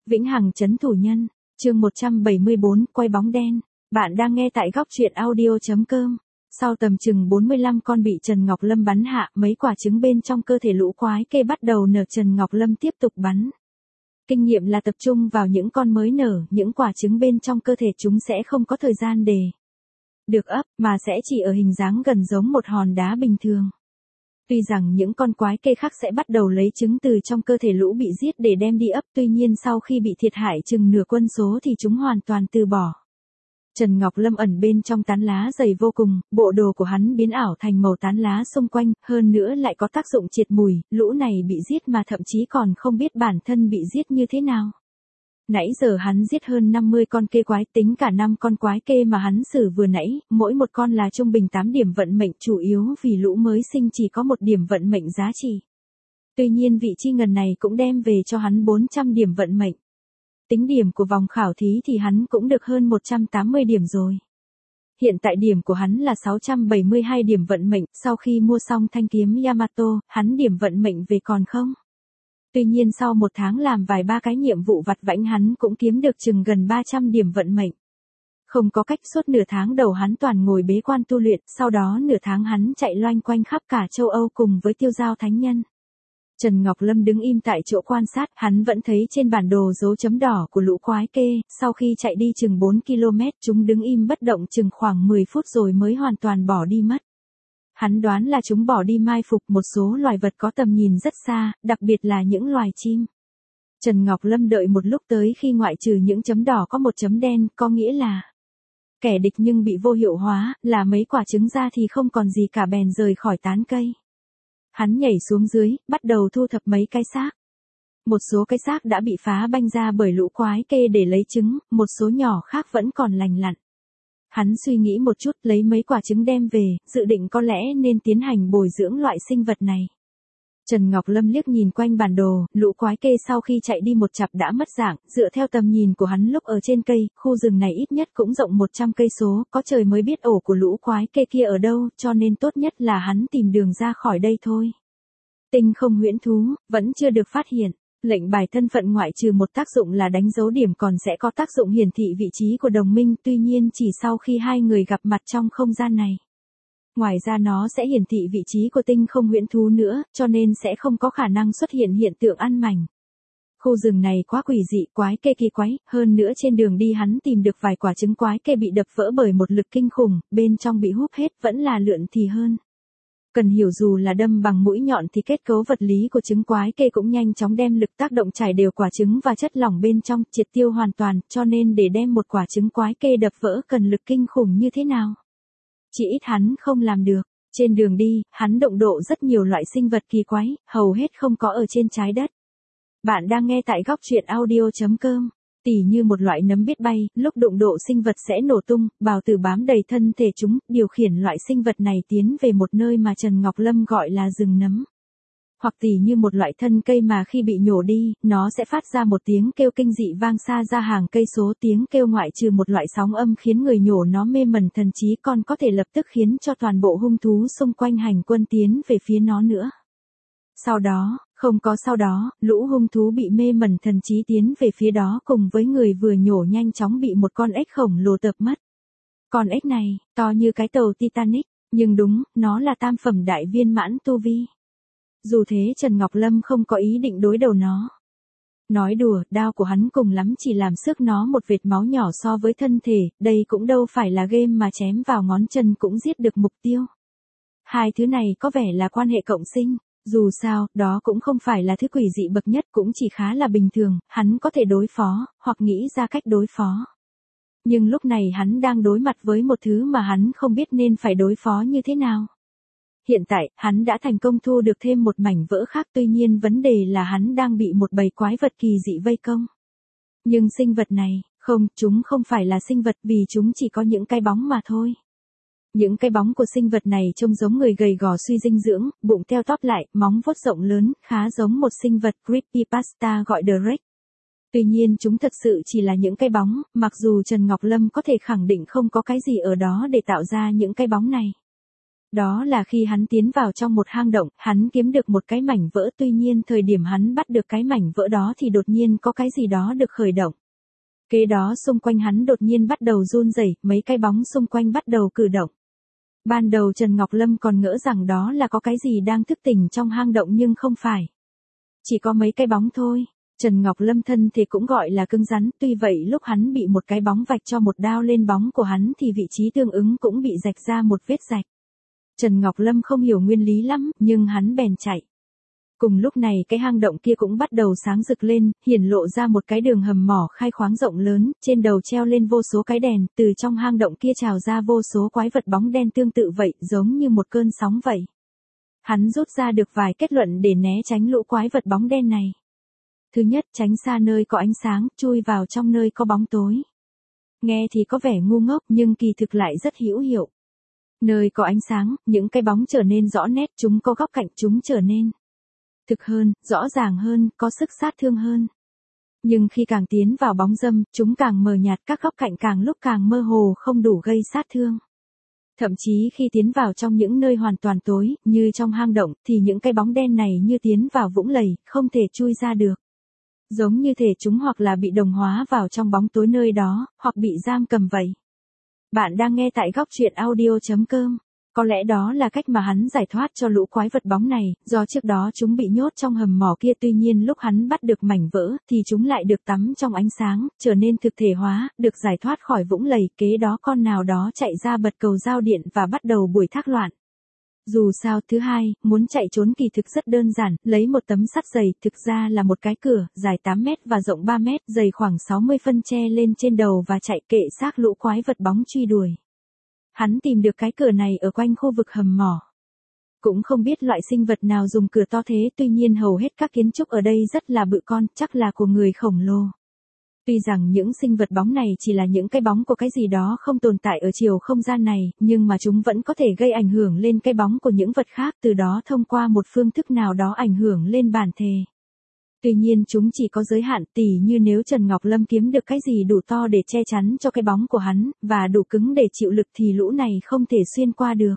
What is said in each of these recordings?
Vĩnh hằng trấn thủ nhân, chương 174, quay bóng đen. Bạn đang nghe tại góc truyện audio.com. Sau tầm chừng 45 con bị Trần Ngọc Lâm bắn hạ, mấy quả trứng bên trong cơ thể lũ quái kê bắt đầu nở. Trần Ngọc Lâm tiếp tục bắn. Kinh nghiệm là tập trung vào những con mới nở, những quả trứng bên trong cơ thể chúng sẽ không có thời gian để được ấp, mà sẽ chỉ ở hình dáng gần giống một hòn đá bình thường. Tuy rằng những con quái kê khác sẽ bắt đầu lấy trứng từ trong cơ thể lũ bị giết để đem đi ấp, tuy nhiên sau khi bị thiệt hại chừng nửa quân số thì chúng hoàn toàn từ bỏ. Trần Ngọc Lâm ẩn bên trong tán lá dày vô cùng, bộ đồ của hắn biến ảo thành màu tán lá xung quanh, hơn nữa lại có tác dụng triệt mùi, lũ này bị giết mà thậm chí còn không biết bản thân bị giết như thế nào. Nãy giờ hắn giết hơn 50 con kê quái, tính cả 5 con quái kê mà hắn xử vừa nãy, mỗi một con là trung bình 8 điểm vận mệnh, chủ yếu vì lũ mới sinh chỉ có 1 điểm vận mệnh giá trị. Tuy nhiên vị chi ngần này cũng đem về cho hắn 400 điểm vận mệnh. Tính điểm của vòng khảo thí thì hắn cũng được hơn 180 điểm rồi. Hiện tại điểm của hắn là 672 điểm vận mệnh, sau khi mua xong thanh kiếm Yamato, hắn điểm vận mệnh về còn không. Tuy nhiên sau 1 tháng làm vài ba cái nhiệm vụ vặt vãnh hắn cũng kiếm được chừng gần 300 điểm vận mệnh. Không có cách, suốt nửa tháng đầu hắn toàn ngồi bế quan tu luyện, sau đó nửa tháng hắn chạy loanh quanh khắp cả châu Âu cùng với Tiêu Giao Thánh Nhân. Trần Ngọc Lâm đứng im tại chỗ quan sát, hắn vẫn thấy trên bản đồ dấu chấm đỏ của lũ quái kê, sau khi chạy đi chừng 4 km chúng đứng im bất động chừng khoảng 10 phút rồi mới hoàn toàn bỏ đi mất. Hắn đoán là chúng bỏ đi mai phục một số loài vật có tầm nhìn rất xa, đặc biệt là những loài chim. Trần Ngọc Lâm đợi một lúc tới khi ngoại trừ những chấm đỏ có một chấm đen, có nghĩa là kẻ địch nhưng bị vô hiệu hóa, là mấy quả trứng ra thì không còn gì cả, bèn rời khỏi tán cây. Hắn nhảy xuống dưới, bắt đầu thu thập mấy cái xác. Một số cái xác đã bị phá banh ra bởi lũ quái kê để lấy trứng, một số nhỏ khác vẫn còn lành lặn. Hắn suy nghĩ một chút, lấy mấy quả trứng đem về, dự định có lẽ nên tiến hành bồi dưỡng loại sinh vật này. Trần Ngọc Lâm liếc nhìn quanh bản đồ, lũ quái kê sau khi chạy đi một chặp đã mất dạng, dựa theo tầm nhìn của hắn lúc ở trên cây, khu rừng này ít nhất cũng rộng 100 cây số, có trời mới biết ổ của lũ quái kê kia ở đâu, cho nên tốt nhất là hắn tìm đường ra khỏi đây thôi. Tinh không huyễn thú, vẫn chưa được phát hiện. Lệnh bài thân phận ngoại trừ một tác dụng là đánh dấu điểm còn sẽ có tác dụng hiển thị vị trí của đồng minh, tuy nhiên chỉ sau khi hai người gặp mặt trong không gian này. Ngoài ra nó sẽ hiển thị vị trí của tinh không huyễn thú nữa, cho nên sẽ không có khả năng xuất hiện hiện tượng ăn mảnh. Khu rừng này quá quỷ dị, quái kê kỳ quái, hơn nữa trên đường đi hắn tìm được vài quả trứng quái kê bị đập vỡ bởi một lực kinh khủng, bên trong bị húp hết vẫn là lượn thì hơn. Cần hiểu dù là đâm bằng mũi nhọn thì kết cấu vật lý của trứng quái kê cũng nhanh chóng đem lực tác động trải đều quả trứng và chất lỏng bên trong, triệt tiêu hoàn toàn, cho nên để đem một quả trứng quái kê đập vỡ cần lực kinh khủng như thế nào. Chỉ ít hắn không làm được. Trên đường đi, hắn đụng độ rất nhiều loại sinh vật kỳ quái, hầu hết không có ở trên trái đất. Bạn đang nghe tại góc truyện audio.com. Tỉ như một loại nấm biết bay, lúc đụng độ sinh vật sẽ nổ tung, bào tử bám đầy thân thể chúng, điều khiển loại sinh vật này tiến về một nơi mà Trần Ngọc Lâm gọi là rừng nấm. Hoặc tỉ như một loại thân cây mà khi bị nhổ đi, nó sẽ phát ra một tiếng kêu kinh dị vang xa ra hàng cây số, tiếng kêu ngoại trừ một loại sóng âm khiến người nhổ nó mê mẩn thần trí còn có thể lập tức khiến cho toàn bộ hung thú xung quanh hành quân tiến về phía nó nữa. Sau đó, lũ hung thú bị mê mẩn thần trí tiến về phía đó cùng với người vừa nhổ nhanh chóng bị một con ếch khổng lồ tập mất. Con ếch này, to như cái tàu Titanic, nhưng đúng, nó là tam phẩm đại viên mãn tu vi. Dù thế Trần Ngọc Lâm không có ý định đối đầu nó. Nói đùa, đao của hắn cùng lắm chỉ làm xước nó một vệt máu nhỏ so với thân thể, đây cũng đâu phải là game mà chém vào ngón chân cũng giết được mục tiêu. Hai thứ này có vẻ là quan hệ cộng sinh. Dù sao, đó cũng không phải là thứ quỷ dị bậc nhất, cũng chỉ khá là bình thường, hắn có thể đối phó, hoặc nghĩ ra cách đối phó. Nhưng lúc này hắn đang đối mặt với một thứ mà hắn không biết nên phải đối phó như thế nào. Hiện tại, hắn đã thành công thu được thêm một mảnh vỡ khác, tuy nhiên vấn đề là hắn đang bị một bầy quái vật kỳ dị vây công. Nhưng sinh vật này, chúng không phải là sinh vật vì chúng chỉ có những cái bóng mà thôi. Những cái bóng của sinh vật này trông giống người gầy gò suy dinh dưỡng, bụng teo tóp lại, móng vuốt rộng lớn, khá giống một sinh vật creepypasta gọi Drake. Tuy nhiên chúng thật sự chỉ là những cái bóng, mặc dù Trần Ngọc Lâm có thể khẳng định không có cái gì ở đó để tạo ra những cái bóng này. Đó là khi hắn tiến vào trong một hang động, hắn kiếm được một cái mảnh vỡ, tuy nhiên thời điểm hắn bắt được cái mảnh vỡ đó thì đột nhiên có cái gì đó được khởi động. Kế đó xung quanh hắn đột nhiên bắt đầu run rẩy, mấy cái bóng xung quanh bắt đầu cử động. Ban đầu Trần Ngọc Lâm còn ngỡ rằng đó là có cái gì đang thức tỉnh trong hang động nhưng không phải. Chỉ có mấy cái bóng thôi. Trần Ngọc Lâm thân thì cũng gọi là cứng rắn, tuy vậy lúc hắn bị một cái bóng vạch cho một đao lên bóng của hắn thì vị trí tương ứng cũng bị rạch ra một vết rạch. Trần Ngọc Lâm không hiểu nguyên lý lắm, nhưng hắn bèn chạy. Cùng lúc này cái hang động kia cũng bắt đầu sáng rực lên, hiển lộ ra một cái đường hầm mỏ khai khoáng rộng lớn, trên đầu treo lên vô số cái đèn, từ trong hang động kia trào ra vô số quái vật bóng đen tương tự vậy, giống như một cơn sóng vậy. Hắn rút ra được vài kết luận để né tránh lũ quái vật bóng đen này. Thứ nhất, tránh xa nơi có ánh sáng, chui vào trong nơi có bóng tối. Nghe thì có vẻ ngu ngốc nhưng kỳ thực lại rất hữu hiệu. Nơi có ánh sáng, những cái bóng trở nên rõ nét, chúng có góc cạnh, chúng trở nên thực hơn, rõ ràng hơn, có sức sát thương hơn. Nhưng khi càng tiến vào bóng râm, chúng càng mờ nhạt, các góc cạnh càng lúc càng mơ hồ, không đủ gây sát thương. Thậm chí khi tiến vào trong những nơi hoàn toàn tối, như trong hang động, thì những cái bóng đen này như tiến vào vũng lầy, không thể chui ra được. Giống như thể chúng hoặc là bị đồng hóa vào trong bóng tối nơi đó, hoặc bị giam cầm vậy. Bạn đang nghe tại góc truyện audio.com. Có lẽ đó là cách mà hắn giải thoát cho lũ quái vật bóng này, do trước đó chúng bị nhốt trong hầm mỏ kia, tuy nhiên lúc hắn bắt được mảnh vỡ, thì chúng lại được tắm trong ánh sáng, trở nên thực thể hóa, được giải thoát khỏi vũng lầy, kế đó con nào đó chạy ra bật cầu giao điện và bắt đầu buổi thác loạn. Dù sao, thứ hai, muốn chạy trốn kỳ thực rất đơn giản, lấy một tấm sắt dày, thực ra là một cái cửa, dài 8 mét và rộng 3 mét, dày khoảng 60 phân che lên trên đầu và chạy kệ xác lũ quái vật bóng truy đuổi. Hắn tìm được cái cửa này ở quanh khu vực hầm mỏ. Cũng không biết loại sinh vật nào dùng cửa to thế, tuy nhiên hầu hết các kiến trúc ở đây rất là bự con, chắc là của người khổng lồ. Tuy rằng những sinh vật bóng này chỉ là những cái bóng của cái gì đó không tồn tại ở chiều không gian này, nhưng mà chúng vẫn có thể gây ảnh hưởng lên cái bóng của những vật khác, từ đó thông qua một phương thức nào đó ảnh hưởng lên bản thể. Tuy nhiên chúng chỉ có giới hạn, tỉ như nếu Trần Ngọc Lâm kiếm được cái gì đủ to để che chắn cho cái bóng của hắn, và đủ cứng để chịu lực thì lũ này không thể xuyên qua được.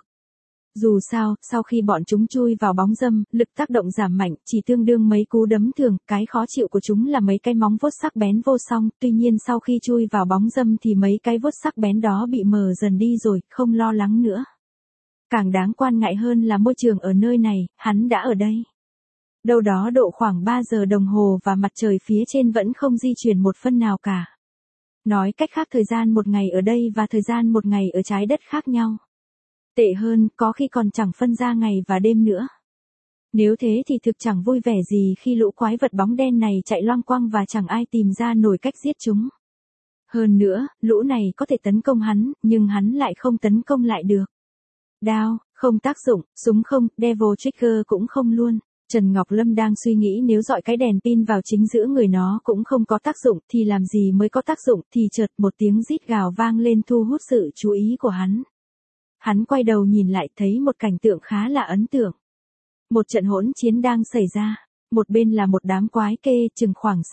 Dù sao, sau khi bọn chúng chui vào bóng râm, lực tác động giảm mạnh, chỉ tương đương mấy cú đấm thường, cái khó chịu của chúng là mấy cái móng vuốt sắc bén vô song, tuy nhiên sau khi chui vào bóng râm thì mấy cái vuốt sắc bén đó bị mờ dần đi rồi, không lo lắng nữa. Càng đáng quan ngại hơn là môi trường ở nơi này, hắn đã ở đây. Đâu đó độ khoảng 3 giờ đồng hồ và mặt trời phía trên vẫn không di chuyển một phân nào cả. Nói cách khác, thời gian một ngày ở đây và thời gian một ngày ở trái đất khác nhau. Tệ hơn, có khi còn chẳng phân ra ngày và đêm nữa. Nếu thế thì thực chẳng vui vẻ gì khi lũ quái vật bóng đen này chạy loang quang và chẳng ai tìm ra nổi cách giết chúng. Hơn nữa, lũ này có thể tấn công hắn, nhưng hắn lại không tấn công lại được. Đao, không tác dụng, súng không, Devil Trigger cũng không luôn. Trần Ngọc Lâm đang suy nghĩ nếu dọi cái đèn pin vào chính giữa người nó cũng không có tác dụng thì làm gì mới có tác dụng, thì chợt một tiếng rít gào vang lên thu hút sự chú ý của hắn. Hắn quay đầu nhìn lại thấy một cảnh tượng khá là ấn tượng. Một trận hỗn chiến đang xảy ra, một bên là một đám quái kê chừng khoảng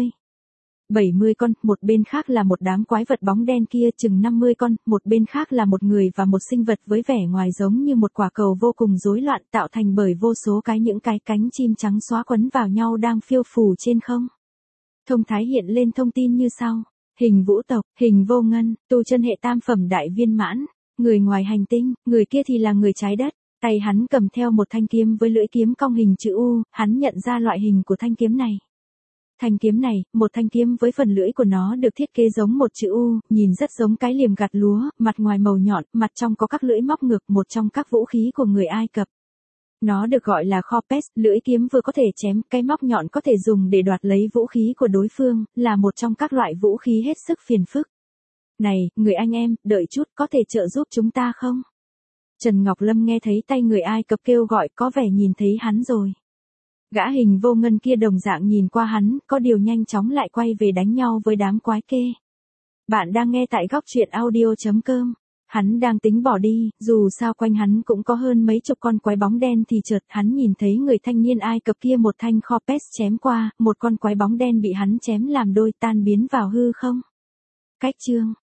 60-70 con, một bên khác là một đám quái vật bóng đen kia chừng 50 con, một bên khác là một người và một sinh vật với vẻ ngoài giống như một quả cầu vô cùng rối loạn tạo thành bởi vô số những cái cánh chim trắng xóa quấn vào nhau đang phiêu phù trên không. Thông thái hiện lên thông tin như sau: hình vũ tộc, hình vô ngân, tu chân hệ tam phẩm đại viên mãn, người ngoài hành tinh, người kia thì là người trái đất. Tay hắn cầm theo một thanh kiếm với lưỡi kiếm cong hình chữ U, hắn nhận ra loại hình của thanh kiếm này. Thanh kiếm này, một thanh kiếm với phần lưỡi của nó được thiết kế giống một chữ U, nhìn rất giống cái liềm gặt lúa, mặt ngoài màu nhọn, mặt trong có các lưỡi móc ngược, một trong các vũ khí của người Ai Cập. Nó được gọi là Khopes, lưỡi kiếm vừa có thể chém, cái móc nhọn có thể dùng để đoạt lấy vũ khí của đối phương, là một trong các loại vũ khí hết sức phiền phức. Này, người anh em, đợi chút, có thể trợ giúp chúng ta không? Trần Ngọc Lâm nghe thấy tay người Ai Cập kêu gọi, có vẻ nhìn thấy hắn rồi. Gã hình vô ngân kia đồng dạng nhìn qua hắn, có điều nhanh chóng lại quay về đánh nhau với đám quái kê. Bạn đang nghe tại góc truyện audio.com. Hắn đang tính bỏ đi, dù sao quanh hắn cũng có hơn mấy chục con quái bóng đen thì chợt hắn nhìn thấy người thanh niên Ai Cập kia một thanh Khopes chém qua, một con quái bóng đen bị hắn chém làm đôi tan biến vào hư không. Cách chương